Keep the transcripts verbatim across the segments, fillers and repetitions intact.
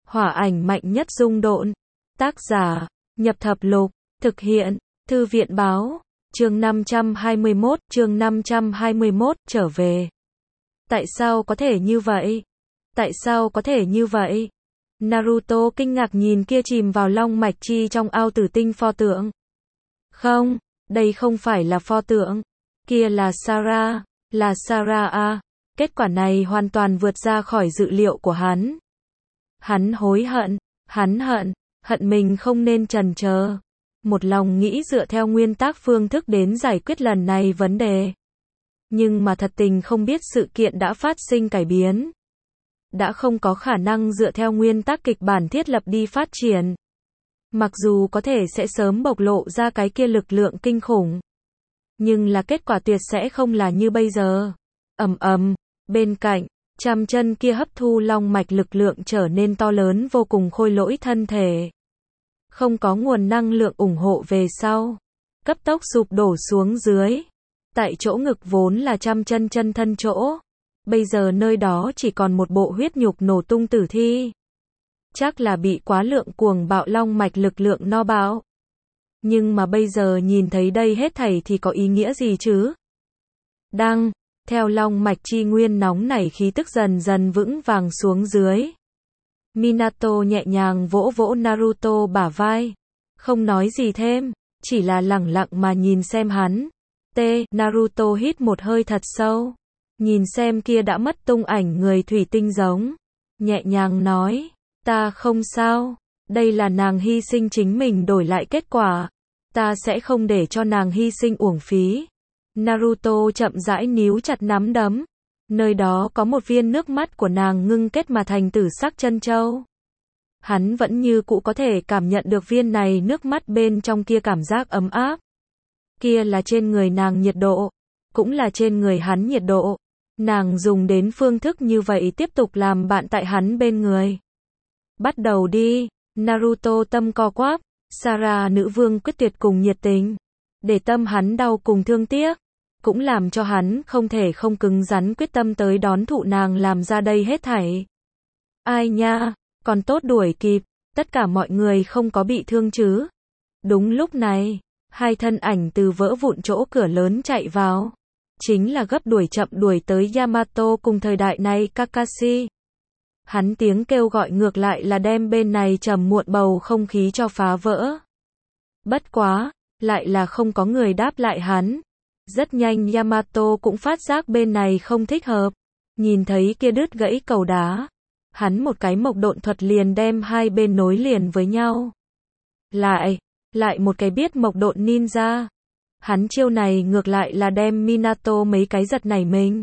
Hỏa ảnh mạnh nhất dung độn. Tác giả, Nhập Thập Lục, thực hiện, Thư viện Báo, chương năm trăm hai mươi mốt, chương năm trăm hai mươi mốt, trở về. Tại sao có thể như vậy? Tại sao có thể như vậy? Naruto kinh ngạc nhìn kia chìm vào long mạch chi trong ao tử tinh pho tượng. Không, đây không phải là pho tượng. Kia là Sarah, là Sarah à. Kết quả này hoàn toàn vượt ra khỏi dự liệu của hắn. Hắn hối hận, hắn hận, hận mình không nên chần chờ. Một lòng nghĩ dựa theo nguyên tắc phương thức đến giải quyết lần này vấn đề. Nhưng mà thật tình không biết sự kiện đã phát sinh cải biến. Đã không có khả năng dựa theo nguyên tắc kịch bản thiết lập đi phát triển. Mặc dù có thể sẽ sớm bộc lộ ra cái kia lực lượng kinh khủng. Nhưng là kết quả tuyệt sẽ không là như bây giờ. Ầm ầm, bên cạnh, trăm chân kia hấp thu long mạch lực lượng trở nên to lớn vô cùng khôi lỗi thân thể. Không có nguồn năng lượng ủng hộ về sau. Cấp tốc sụp đổ xuống dưới. Tại chỗ ngực vốn là trăm chân chân thân chỗ. Bây giờ nơi đó chỉ còn một bộ huyết nhục nổ tung tử thi. Chắc là bị quá lượng cuồng bạo long mạch lực lượng no bạo. Nhưng mà bây giờ nhìn thấy đây hết thảy thì có ý nghĩa gì chứ? Đăng, theo long mạch chi nguyên nóng nảy khí tức dần dần vững vàng xuống dưới. Minato nhẹ nhàng vỗ vỗ Naruto bả vai. Không nói gì thêm, chỉ là lẳng lặng mà nhìn xem hắn. T. Naruto hít một hơi thật sâu. Nhìn xem kia đã mất tung ảnh người thủy tinh giống. Nhẹ nhàng nói, ta không sao. Đây là nàng hy sinh chính mình đổi lại kết quả. Ta sẽ không để cho nàng hy sinh uổng phí. Naruto chậm rãi níu chặt nắm đấm. Nơi đó có một viên nước mắt của nàng ngưng kết mà thành tử sắc chân châu. Hắn vẫn như cũ có thể cảm nhận được viên này nước mắt bên trong kia cảm giác ấm áp. Kia là trên người nàng nhiệt độ. Cũng là trên người hắn nhiệt độ. Nàng dùng đến phương thức như vậy tiếp tục làm bạn tại hắn bên người. Bắt đầu đi. Naruto tâm co quắp. Sarah nữ vương quyết tuyệt cùng nhiệt tình. Để tâm hắn đau cùng thương tiếc. Cũng làm cho hắn không thể không cứng rắn quyết tâm tới đón thụ nàng làm ra đây hết thảy. Ai nha, còn tốt đuổi kịp, tất cả mọi người không có bị thương chứ. Đúng lúc này, hai thân ảnh từ vỡ vụn chỗ cửa lớn chạy vào. Chính là gấp đuổi chậm đuổi tới Yamato cùng thời đại này Kakashi. Hắn tiếng kêu gọi ngược lại là đem bên này trầm muộn bầu không khí cho phá vỡ. Bất quá, lại là không có người đáp lại hắn. Rất nhanh Yamato cũng phát giác bên này không thích hợp. Nhìn thấy kia đứt gãy cầu đá. Hắn một cái mộc độn thuật liền đem hai bên nối liền với nhau. Lại, lại một cái biết mộc độn ninja. Hắn chiêu này ngược lại là đem Minato mấy cái giật nảy mình.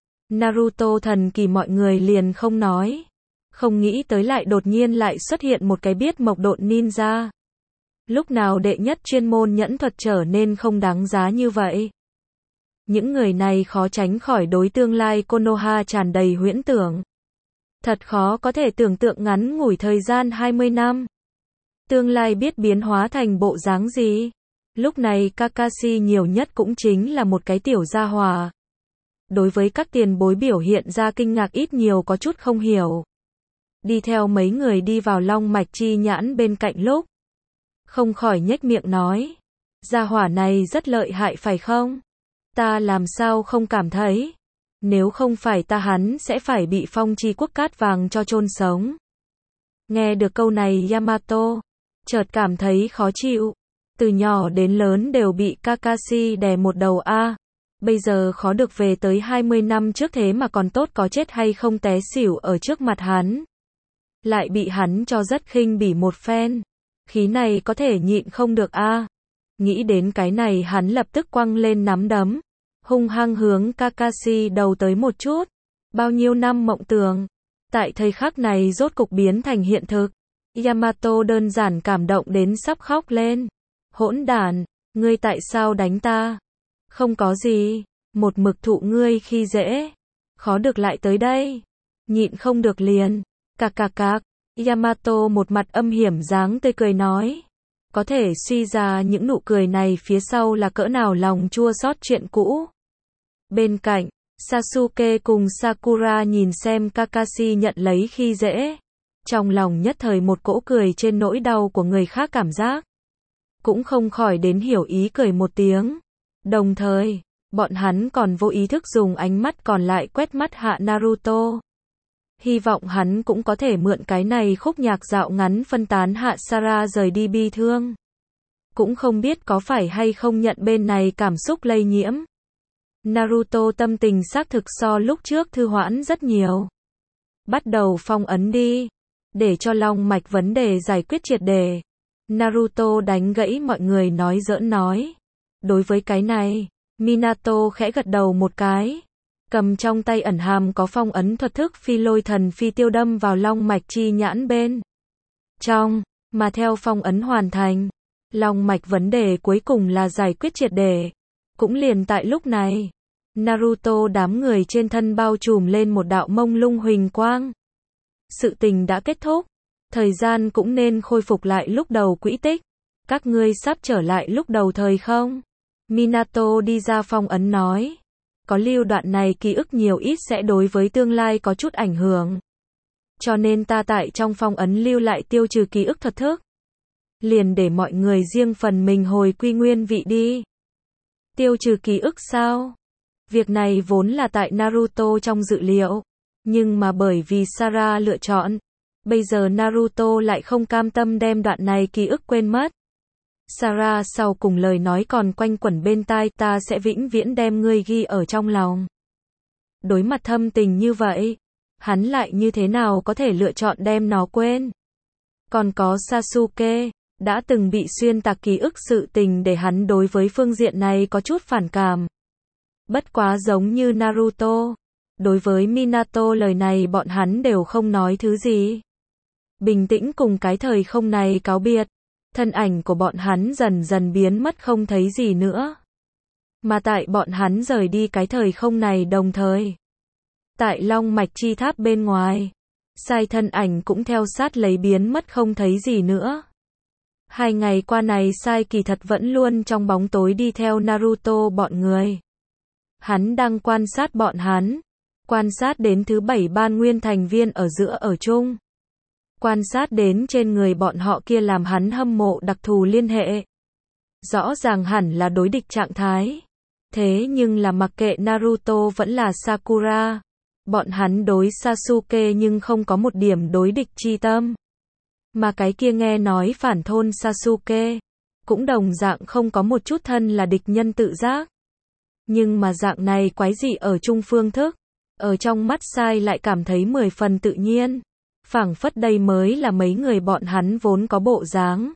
Naruto thần kỳ mọi người liền không nói. Không nghĩ tới lại đột nhiên lại xuất hiện một cái biết mộc độn ninja. Lúc nào đệ nhất chuyên môn nhẫn thuật trở nên không đáng giá như vậy. Những người này khó tránh khỏi đối tương lai Konoha tràn đầy huyễn tưởng. Thật khó có thể tưởng tượng ngắn ngủi thời gian hai mươi năm. Tương lai biết biến hóa thành bộ dáng gì. Lúc này Kakashi nhiều nhất cũng chính là một cái tiểu gia hỏa. Đối với các tiền bối biểu hiện ra kinh ngạc ít nhiều có chút không hiểu. Đi theo mấy người đi vào long mạch chi nhãn bên cạnh lúc. Không khỏi nhếch miệng nói. Gia hỏa này rất lợi hại phải không? Ta làm sao không cảm thấy. Nếu không phải ta hắn sẽ phải bị phong chi quốc cát vàng cho chôn sống. Nghe được câu này Yamato. Chợt cảm thấy khó chịu. Từ nhỏ đến lớn đều bị Kakashi đè một đầu a. Bây giờ khó được về tới hai mươi năm trước thế mà còn tốt có chết hay không té xỉu ở trước mặt hắn. Lại bị hắn cho rất khinh bỉ một phen. Khí này có thể nhịn không được a. Nghĩ đến cái này hắn lập tức quăng lên nắm đấm. Hung hăng hướng Kakashi đầu tới một chút. Bao nhiêu năm mộng tưởng. Tại thời khắc này rốt cục biến thành hiện thực. Yamato đơn giản cảm động đến sắp khóc lên. Hỗn đản, ngươi tại sao đánh ta? Không có gì, một mực thụ ngươi khi dễ. Khó được lại tới đây. Nhịn không được liền. Cạc cạc cạc. Yamato một mặt âm hiểm dáng tươi cười nói. Có thể suy ra những nụ cười này phía sau là cỡ nào lòng chua xót chuyện cũ. Bên cạnh, Sasuke cùng Sakura nhìn xem Kakashi nhận lấy khi dễ. Trong lòng nhất thời một cỗ cười trên nỗi đau của người khác cảm giác. Cũng không khỏi đến hiểu ý cười một tiếng. Đồng thời, bọn hắn còn vô ý thức dùng ánh mắt còn lại quét mắt hạ Naruto. Hy vọng hắn cũng có thể mượn cái này khúc nhạc dạo ngắn phân tán hạ Sarah rời đi bi thương. Cũng không biết có phải hay không nhận bên này cảm xúc lây nhiễm. Naruto tâm tình xác thực so lúc trước thư hoãn rất nhiều. Bắt đầu phong ấn đi. Để cho long mạch vấn đề giải quyết triệt đề. Naruto đánh gãy mọi người nói giỡn nói. Đối với cái này, Minato khẽ gật đầu một cái. Cầm trong tay ẩn hàm có phong ấn thuật thức phi lôi thần phi tiêu đâm vào long mạch chi nhãn bên trong, mà theo phong ấn hoàn thành, long mạch vấn đề cuối cùng là giải quyết triệt để. Cũng liền tại lúc này, Naruto đám người trên thân bao trùm lên một đạo mông lung huỳnh quang. Sự tình đã kết thúc, thời gian cũng nên khôi phục lại lúc đầu quỹ tích. Các ngươi sắp trở lại lúc đầu thời không? Minato đi ra phong ấn nói. Có lưu đoạn này ký ức nhiều ít sẽ đối với tương lai có chút ảnh hưởng. Cho nên ta tại trong phong ấn lưu lại tiêu trừ ký ức thuật thức. Liền để mọi người riêng phần mình hồi quy nguyên vị đi. Tiêu trừ ký ức sao? Việc này vốn là tại Naruto trong dự liệu. Nhưng mà bởi vì Sarah lựa chọn, bây giờ Naruto lại không cam tâm đem đoạn này ký ức quên mất. Sarah sau cùng lời nói còn quanh quẩn bên tai, ta sẽ vĩnh viễn đem ngươi ghi ở trong lòng. Đối mặt thâm tình như vậy, hắn lại như thế nào có thể lựa chọn đem nó quên. Còn có Sasuke, đã từng bị xuyên tạc ký ức sự tình để hắn đối với phương diện này có chút phản cảm. Bất quá giống như Naruto, đối với Minato lời này bọn hắn đều không nói thứ gì. Bình tĩnh cùng cái thời không này cáo biệt. Thân ảnh của bọn hắn dần dần biến mất không thấy gì nữa. Mà tại bọn hắn rời đi cái thời không này đồng thời. Tại long mạch chi tháp bên ngoài, Sai thân ảnh cũng theo sát lấy biến mất không thấy gì nữa. Hai ngày qua này Sai kỳ thật vẫn luôn trong bóng tối đi theo Naruto bọn người. Hắn đang quan sát bọn hắn. Quan sát đến thứ bảy ban nguyên thành viên ở giữa ở chung. Quan sát đến trên người bọn họ kia làm hắn hâm mộ đặc thù liên hệ. Rõ ràng hẳn là đối địch trạng thái. Thế nhưng là mặc kệ Naruto vẫn là Sakura. Bọn hắn đối Sasuke nhưng không có một điểm đối địch chi tâm. Mà cái kia nghe nói phản thôn Sasuke. Cũng đồng dạng không có một chút thân là địch nhân tự giác. Nhưng mà dạng này quái dị ở chung phương thức. Ở trong mắt Sai lại cảm thấy mười phần tự nhiên. Phảng phất đây mới là mấy người bọn hắn vốn có bộ dáng.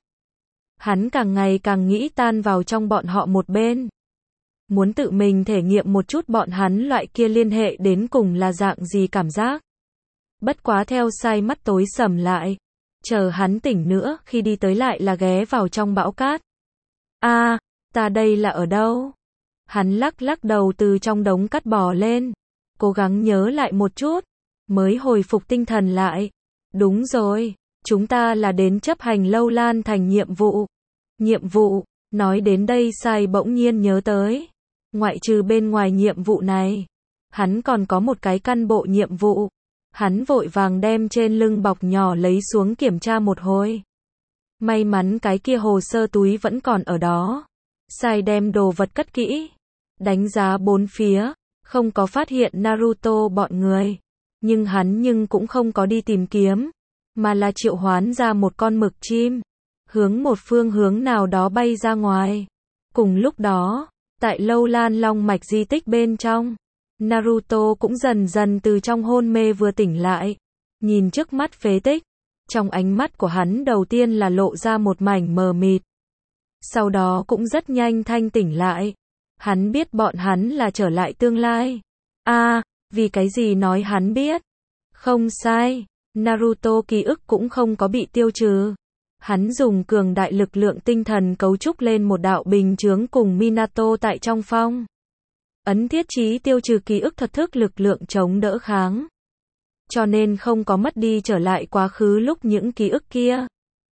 Hắn càng ngày càng nghĩ tan vào trong bọn họ một bên. Muốn tự mình thể nghiệm một chút bọn hắn loại kia liên hệ đến cùng là dạng gì cảm giác. Bất quá theo Sai mắt tối sầm lại. Chờ hắn tỉnh nữa, khi đi tới lại là ghé vào trong bão cát. A, à, ta đây là ở đâu? Hắn lắc lắc đầu từ trong đống cát bò lên. Cố gắng nhớ lại một chút. Mới hồi phục tinh thần lại. Đúng rồi, chúng ta là đến chấp hành Lâu Lan thành nhiệm vụ. Nhiệm vụ, nói đến đây Sai bỗng nhiên nhớ tới. Ngoại trừ bên ngoài nhiệm vụ này, hắn còn có một cái căn bộ nhiệm vụ. Hắn vội vàng đem trên lưng bọc nhỏ lấy xuống kiểm tra một hồi. May mắn cái kia hồ sơ túi vẫn còn ở đó. Sai đem đồ vật cất kỹ. Đánh giá bốn phía, không có phát hiện Naruto bọn người. Nhưng hắn nhưng cũng không có đi tìm kiếm, mà là triệu hoán ra một con mực chim, hướng một phương hướng nào đó bay ra ngoài. Cùng lúc đó, tại Lâu Lan long mạch di tích bên trong, Naruto cũng dần dần từ trong hôn mê vừa tỉnh lại, nhìn trước mắt phế tích, trong ánh mắt của hắn đầu tiên là lộ ra một mảnh mờ mịt. Sau đó cũng rất nhanh thanh tỉnh lại. Hắn biết bọn hắn là trở lại tương lai. A, à, vì cái gì nói hắn biết? Không sai, Naruto ký ức cũng không có bị tiêu trừ. Hắn dùng cường đại lực lượng tinh thần cấu trúc lên một đạo bình chướng cùng Minato tại trong phong. Ấn thiết trí tiêu trừ ký ức thuật thức lực lượng chống đỡ kháng. Cho nên không có mất đi trở lại quá khứ lúc những ký ức kia.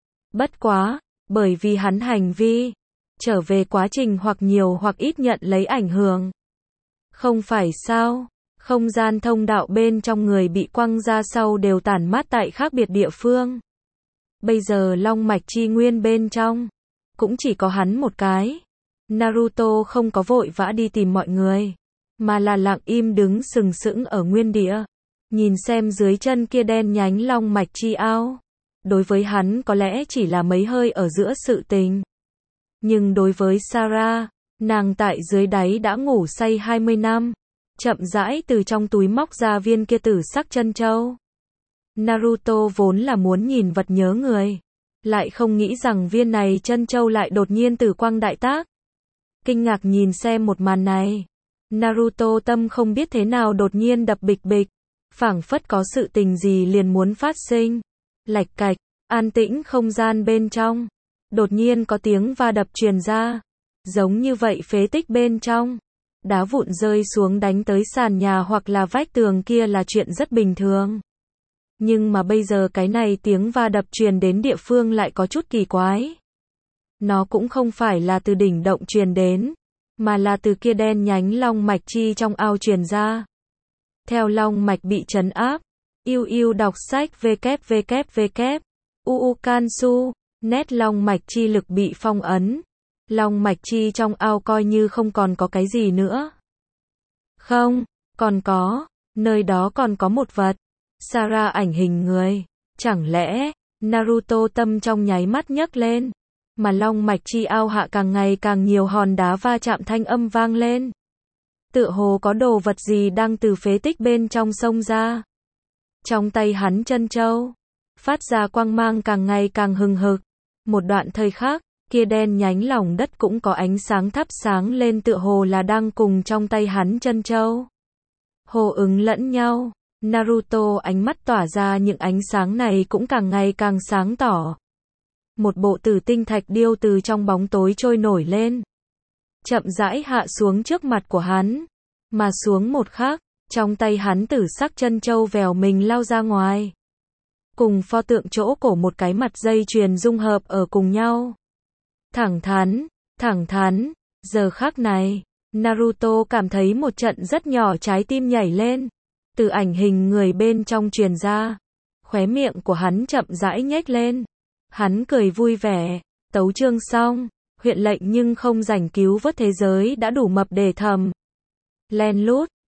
Bất quá, bởi vì hắn hành vi, trở về quá trình hoặc nhiều hoặc ít nhận lấy ảnh hưởng. Không phải sao? Không gian thông đạo bên trong người bị quăng ra sau đều tản mát tại khác biệt địa phương. Bây giờ long mạch chi nguyên bên trong, cũng chỉ có hắn một cái. Naruto không có vội vã đi tìm mọi người, mà là lặng im đứng sừng sững ở nguyên địa. Nhìn xem dưới chân kia đen nhánh long mạch chi ao. Đối với hắn có lẽ chỉ là mấy hơi ở giữa sự tình. Nhưng đối với Sarah, nàng tại dưới đáy đã ngủ say hai mươi năm. Chậm rãi từ trong túi móc ra viên kia tử sắc chân châu. Naruto vốn là muốn nhìn vật nhớ người. Lại không nghĩ rằng viên này chân châu lại đột nhiên tử quang đại tác. Kinh ngạc nhìn xem một màn này. Naruto tâm không biết thế nào đột nhiên đập bịch bịch. Phảng phất có sự tình gì liền muốn phát sinh. Lạch cạch, an tĩnh không gian bên trong. Đột nhiên có tiếng va đập truyền ra. Giống như vậy phế tích bên trong. Đá vụn rơi xuống đánh tới sàn nhà hoặc là vách tường kia là chuyện rất bình thường. Nhưng mà bây giờ cái này tiếng va đập truyền đến địa phương lại có chút kỳ quái. Nó cũng không phải là từ đỉnh động truyền đến, mà là từ kia đen nhánh long mạch chi trong ao truyền ra. Theo long mạch bị trấn áp, yêu yêu đọc sách www. uu Kansu, nét long mạch chi lực bị phong ấn. Long mạch chi trong ao coi như không còn có cái gì nữa. Không, còn có, nơi đó còn có một vật. Sarah ảnh hình người. Chẳng lẽ, Naruto tâm trong nháy mắt nhấc lên. Mà long mạch chi ao hạ càng ngày càng nhiều hòn đá va chạm thanh âm vang lên. Tựa hồ có đồ vật gì đang từ phế tích bên trong sông ra. Trong tay hắn chân châu, phát ra quang mang càng ngày càng hừng hực. Một đoạn thời khác, kia đen nhánh lòng đất cũng có ánh sáng thắp sáng lên tựa hồ là đang cùng trong tay hắn chân châu. Hồ ứng lẫn nhau, Naruto ánh mắt tỏa ra những ánh sáng này cũng càng ngày càng sáng tỏ. Một bộ tử tinh thạch điêu từ trong bóng tối trôi nổi lên. Chậm rãi hạ xuống trước mặt của hắn. Mà xuống một khắc, trong tay hắn tử sắc chân châu vèo mình lao ra ngoài. Cùng pho tượng chỗ cổ một cái mặt dây chuyền dung hợp ở cùng nhau. Thẳng thắn, thẳng thắn, giờ khắc này, Naruto cảm thấy một trận rất nhỏ trái tim nhảy lên. Từ ảnh hình người bên trong truyền ra. Khóe miệng của hắn chậm rãi nhếch lên. Hắn cười vui vẻ, tấu chương xong, huyện lệnh nhưng không rảnh cứu vớt thế giới đã đủ mập để thầm. Len lút,